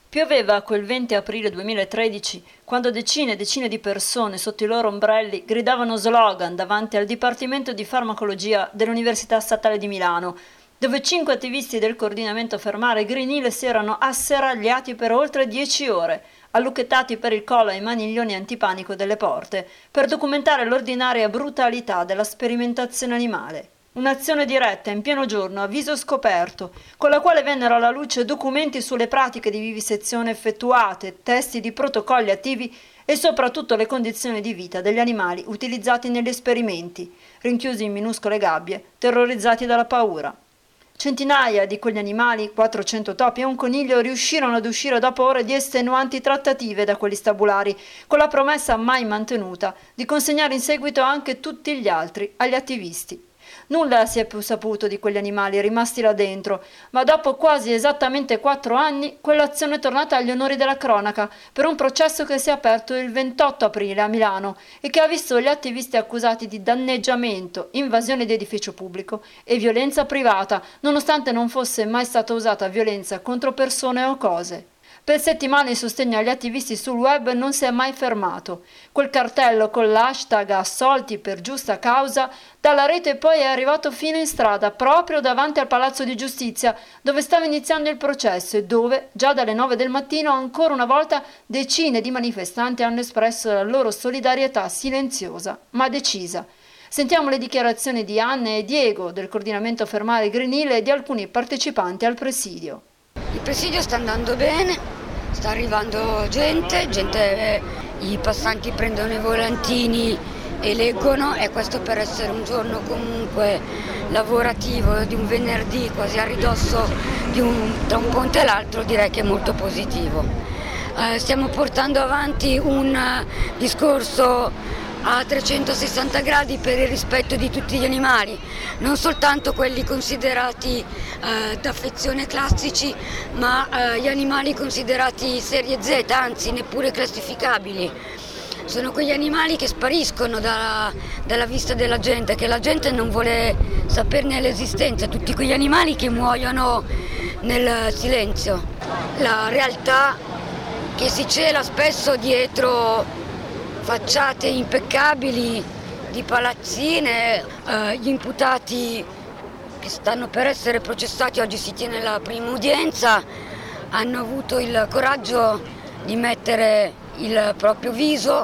Pioveva quel 20 aprile 2013, quando decine e decine di persone sotto i loro ombrelli gridavano slogan davanti al Dipartimento di Farmacologia dell'Università Statale di Milano, dove 5 attivisti del coordinamento Fermare Green Hill si erano asseragliati per oltre 10 ore, allucchettati per il collo ai maniglioni antipanico delle porte, per documentare l'ordinaria brutalità della sperimentazione animale. Un'azione diretta in pieno giorno a viso scoperto, con la quale vennero alla luce documenti sulle pratiche di vivisezione effettuate, testi di protocolli attivi e soprattutto le condizioni di vita degli animali utilizzati negli esperimenti, rinchiusi in minuscole gabbie, terrorizzati dalla paura. Centinaia di quegli animali, 400 topi e un coniglio, riuscirono ad uscire dopo ore di estenuanti trattative da quegli stabulari, con la promessa mai mantenuta di consegnare in seguito anche tutti gli altri agli attivisti. Nulla si è più saputo di quegli animali rimasti là dentro, ma dopo quasi esattamente 4 anni quell'azione è tornata agli onori della cronaca per un processo che si è aperto il 28 aprile a Milano e che ha visto gli attivisti accusati di danneggiamento, invasione di edificio pubblico e violenza privata, nonostante non fosse mai stata usata violenza contro persone o cose. Per settimane il sostegno agli attivisti sul web non si è mai fermato. Quel cartello con l'hashtag assolti per giusta causa dalla rete poi è arrivato fino in strada, proprio davanti al Palazzo di Giustizia, dove stava iniziando il processo e dove, già dalle 9 del mattino, ancora una volta decine di manifestanti hanno espresso la loro solidarietà silenziosa ma decisa. Sentiamo le dichiarazioni di Anne e Diego del coordinamento Fermare Green Hill e di alcuni partecipanti al presidio. Il presidio sta andando bene, sta arrivando gente, i passanti prendono i volantini e leggono, e questo per essere un giorno comunque lavorativo di un venerdì quasi a ridosso tra un ponte e l'altro, direi che è molto positivo. Stiamo portando avanti un discorso a 360 gradi per il rispetto di tutti gli animali, non soltanto quelli considerati d'affezione classici, ma gli animali considerati serie Z, anzi neppure classificabili. Sono quegli animali che spariscono dalla vista della gente, che la gente non vuole saperne l'esistenza, tutti quegli animali che muoiono nel silenzio. La realtà che si cela spesso dietro facciate impeccabili di palazzine, gli imputati che stanno per essere processati, oggi si tiene la prima udienza, hanno avuto il coraggio di mettere il proprio viso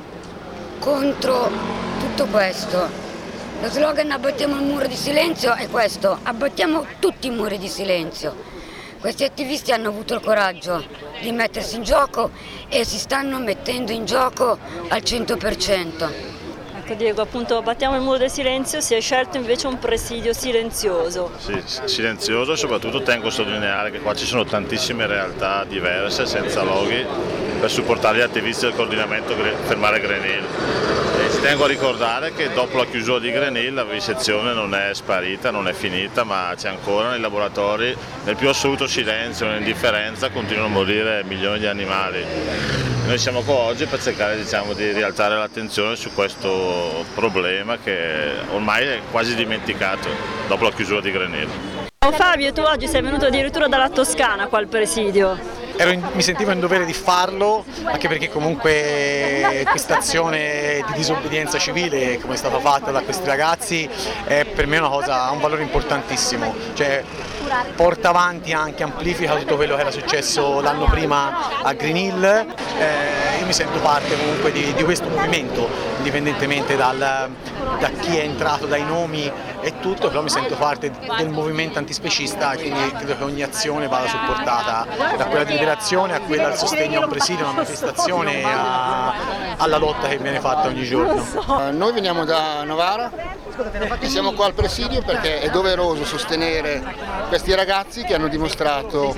contro tutto questo. Lo slogan "abbattiamo il muro di silenzio" è questo: abbattiamo tutti i muri di silenzio. Questi attivisti hanno avuto il coraggio di mettersi in gioco e si stanno mettendo in gioco al 100%. Ecco Diego, appunto abbattiamo il muro del silenzio, si è scelto invece un presidio silenzioso. Sì, silenzioso, e soprattutto tengo a sottolineare che qua ci sono tantissime realtà diverse, senza loghi, per supportare gli attivisti del coordinamento Fermare Green Hill. E ci tengo a ricordare che dopo la chiusura di Green Hill la vivisezione non è sparita, non è finita, ma c'è ancora nei laboratori, nel più assoluto silenzio, nell'indifferenza, continuano a morire milioni di animali. Noi siamo qua oggi per cercare di rialzare l'attenzione su questo problema che ormai è quasi dimenticato dopo la chiusura di Green Hill. Ciao Fabio, tu oggi sei venuto addirittura dalla Toscana qua al presidio. Mi sentivo in dovere di farlo, anche perché comunque questa azione di disobbedienza civile, come è stata fatta da questi ragazzi, è per me una cosa, ha un valore importantissimo, cioè porta avanti, anche amplifica tutto quello che era successo l'anno prima a Green Hill. Io mi sento parte comunque di questo movimento, indipendentemente da chi è entrato, dai nomi e tutto, però mi sento parte del movimento antispecista, quindi credo che ogni azione vada supportata, da quella di liberazione a quella al sostegno a un presidio, a una manifestazione, alla lotta che viene fatta ogni giorno. Noi veniamo da Novara e siamo qua al presidio perché è doveroso sostenere questi ragazzi che hanno dimostrato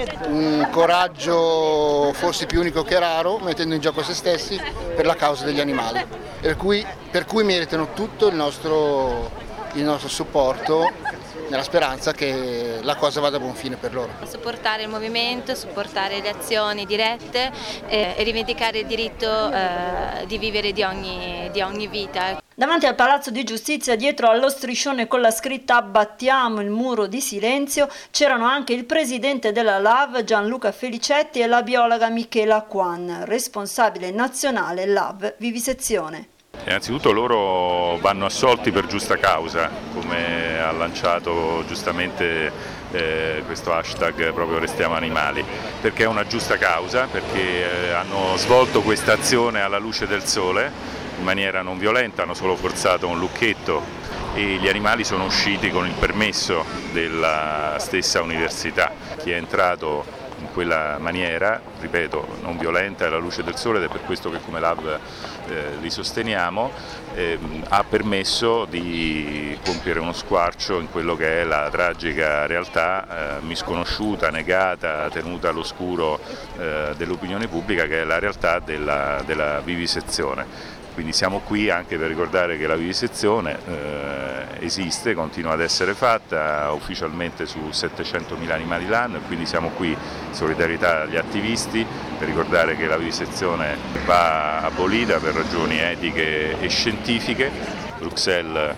un coraggio forse più unico che raro, mettendo in gioco se stessi per la causa degli animali, per cui meritano tutto il nostro supporto, nella speranza che la cosa vada a buon fine per loro. Supportare il movimento, supportare le azioni dirette e rivendicare il diritto di vivere di ogni vita. Davanti al Palazzo di Giustizia, dietro allo striscione con la scritta "Abbattiamo il muro di silenzio", c'erano anche il presidente della LAV Gianluca Felicetti e la biologa Michela Quan, responsabile nazionale LAV Vivisezione. Innanzitutto loro vanno assolti per giusta causa, come ha lanciato giustamente questo hashtag proprio Restiamo Animali, perché è una giusta causa, perché hanno svolto questa azione alla luce del sole in maniera non violenta, hanno solo forzato un lucchetto e gli animali sono usciti con il permesso della stessa università. Chi è entrato in quella maniera, ripeto, non violenta e alla luce del sole, ed è per questo che come LAV li sosteniamo, ha permesso di compiere uno squarcio in quello che è la tragica realtà misconosciuta, negata, tenuta all'oscuro dell'opinione pubblica, che è la realtà della vivisezione. Quindi siamo qui anche per ricordare che la vivisezione esiste, continua ad essere fatta ufficialmente su 700.000 animali l'anno, e quindi siamo qui in solidarietà agli attivisti per ricordare che la vivisezione va abolita per ragioni etiche e scientifiche. Bruxelles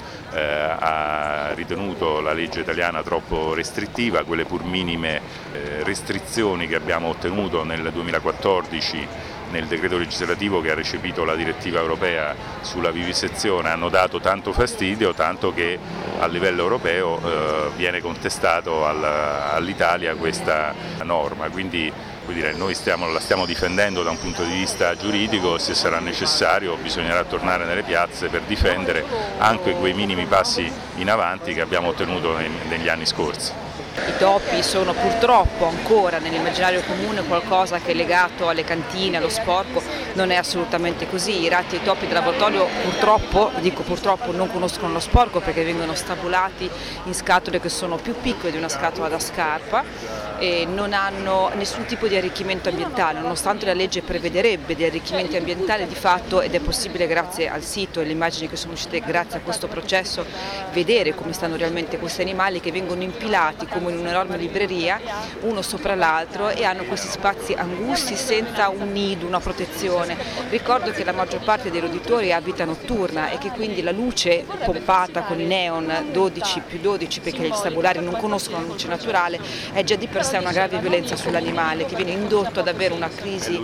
ha ritenuto la legge italiana troppo restrittiva, quelle pur minime restrizioni che abbiamo ottenuto nel 2014 nel decreto legislativo che ha recepito la direttiva europea sulla vivisezione hanno dato tanto fastidio, tanto che a livello europeo viene contestato all'Italia questa norma. Quindi noi la stiamo difendendo da un punto di vista giuridico, se sarà necessario bisognerà tornare nelle piazze per difendere anche quei minimi passi in avanti che abbiamo ottenuto negli anni scorsi. I topi sono purtroppo ancora nell'immaginario comune qualcosa che è legato alle cantine, allo sporco, non è assolutamente così. I ratti e i topi del laboratorio purtroppo, dico purtroppo, non conoscono lo sporco perché vengono stabulati in scatole che sono più piccole di una scatola da scarpa e non hanno nessun tipo di arricchimento ambientale, nonostante la legge prevederebbe degli arricchimenti ambientali di fatto, ed è possibile grazie al sito e alle immagini che sono uscite grazie a questo processo vedere come stanno realmente questi animali che vengono impilati come in un'enorme libreria, uno sopra l'altro, e hanno questi spazi angusti senza un nido, una protezione. Ricordo che la maggior parte dei roditori ha vita notturna e che quindi la luce pompata con i neon 12+12, perché gli stabulari non conoscono la luce naturale, è già di per sé una grave violenza sull'animale che viene indotto ad avere una crisi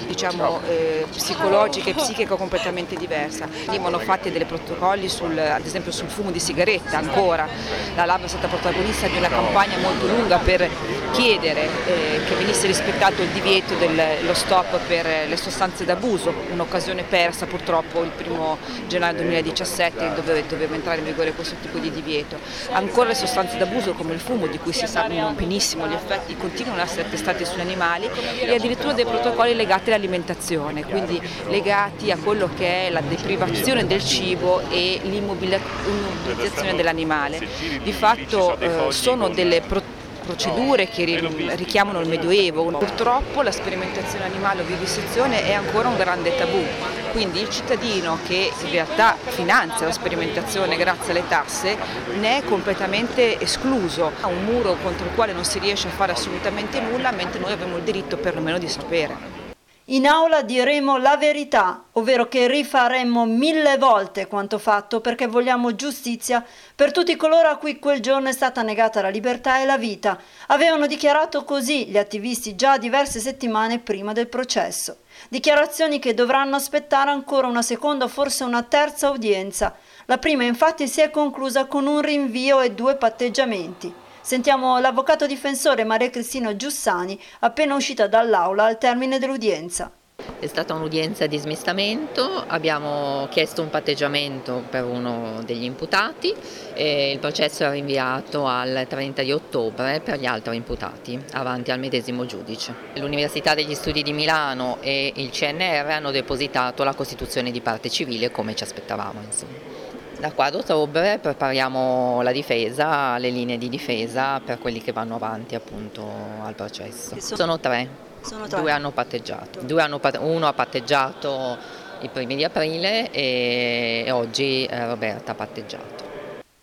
psicologica e psichica completamente diversa. Venivano fatti dei protocolli ad esempio sul fumo di sigaretta, ancora la LAV è stata protagonista di una campagna molto lunga per chiedere che venisse rispettato il divieto dello stop per le sostanze d'abuso, un'occasione persa purtroppo il 1° gennaio 2017 dove doveva entrare in vigore questo tipo di divieto. Ancora le sostanze d'abuso come il fumo, di cui si sanno benissimo gli effetti, continuano ad essere testate sugli animali, e addirittura dei protocolli legati all'alimentazione, quindi legati a quello che è la deprivazione del cibo e l'immobilizzazione dell'animale. Di fatto sono delle procedure che richiamano il Medioevo. Purtroppo la sperimentazione animale o vivisezione è ancora un grande tabù, quindi il cittadino che in realtà finanzia la sperimentazione grazie alle tasse ne è completamente escluso. Ha un muro contro il quale non si riesce a fare assolutamente nulla, mentre noi abbiamo il diritto perlomeno di sapere. In aula diremo la verità, ovvero che rifaremmo 1000 volte quanto fatto perché vogliamo giustizia per tutti coloro a cui quel giorno è stata negata la libertà e la vita. Avevano dichiarato così gli attivisti già diverse settimane prima del processo. Dichiarazioni che dovranno aspettare ancora una seconda o forse una terza udienza. La prima infatti si è conclusa con un rinvio e 2 patteggiamenti. Sentiamo l'avvocato difensore Maria Cristina Giussani, appena uscita dall'aula al termine dell'udienza. È stata un'udienza di smistamento, abbiamo chiesto un patteggiamento per uno degli imputati e il processo è rinviato al 30 di ottobre per gli altri imputati, avanti al medesimo giudice. L'Università degli Studi di Milano e il CNR hanno depositato la costituzione di parte civile come ci aspettavamo, insomma. Da qua ad ottobre prepariamo la difesa, le linee di difesa per quelli che vanno avanti appunto al processo. Sono tre. 2 hanno patteggiato. Uno ha patteggiato i primi di aprile e oggi Roberta ha patteggiato.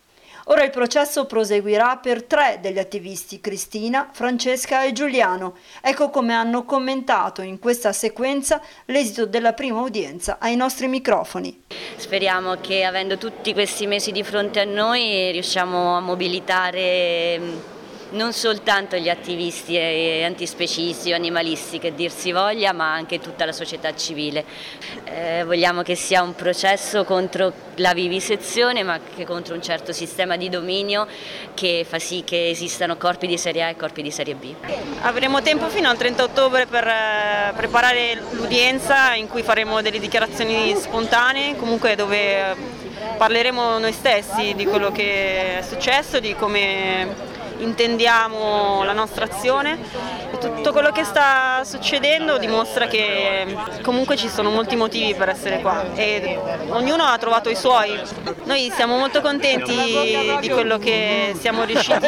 Ora il processo proseguirà per 3 degli attivisti, Cristina, Francesca e Giuliano. Ecco come hanno commentato in questa sequenza l'esito della prima udienza ai nostri microfoni. Speriamo che, avendo tutti questi mesi di fronte a noi, riusciamo a mobilitare non soltanto gli attivisti antispecisti o animalisti, che dir si voglia, ma anche tutta la società civile. Vogliamo che sia un processo contro la vivisezione, ma anche contro un certo sistema di dominio che fa sì che esistano corpi di serie A e corpi di serie B. Avremo tempo fino al 30 ottobre per preparare l'udienza, in cui faremo delle dichiarazioni spontanee, comunque dove parleremo noi stessi di quello che è successo, di come intendiamo la nostra azione. E tutto quello che sta succedendo dimostra che comunque ci sono molti motivi per essere qua e ognuno ha trovato i suoi. Noi siamo molto contenti di quello che siamo riusciti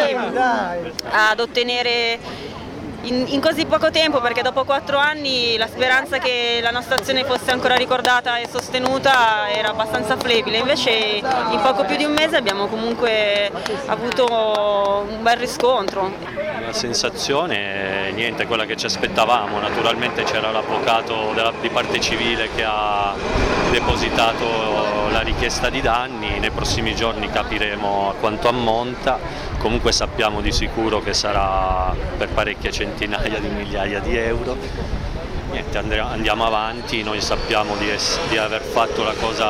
ad ottenere in così poco tempo, perché dopo 4 anni la speranza che la nostra azione fosse ancora ricordata e sostenuta era abbastanza flebile, invece in poco più di un mese abbiamo comunque avuto un bel riscontro. La sensazione è niente, quella che ci aspettavamo. Naturalmente c'era l'avvocato di parte civile che ha depositato la richiesta di danni, nei prossimi giorni capiremo a quanto ammonta. Comunque sappiamo di sicuro che sarà per parecchie centinaia di migliaia di euro. Niente, andiamo avanti, noi sappiamo di aver fatto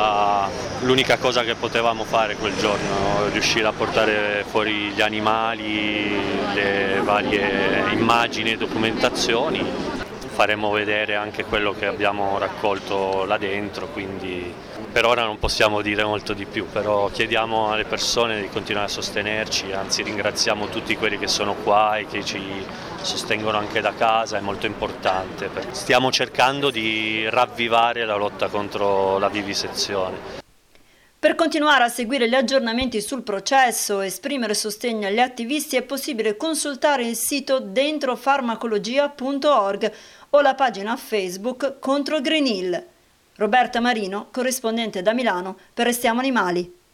l'unica cosa che potevamo fare quel giorno, riuscire a portare fuori gli animali, le varie immagini e documentazioni. Faremo vedere anche quello che abbiamo raccolto là dentro, quindi per ora non possiamo dire molto di più, però chiediamo alle persone di continuare a sostenerci, anzi ringraziamo tutti quelli che sono qua e che ci sostengono anche da casa, è molto importante. Stiamo cercando di ravvivare la lotta contro la vivisezione. Per continuare a seguire gli aggiornamenti sul processo e esprimere sostegno agli attivisti è possibile consultare il sito dentrofarmacologia.org o la pagina Facebook Contro Green Hill. Roberta Marino, corrispondente da Milano per Restiamo Animali.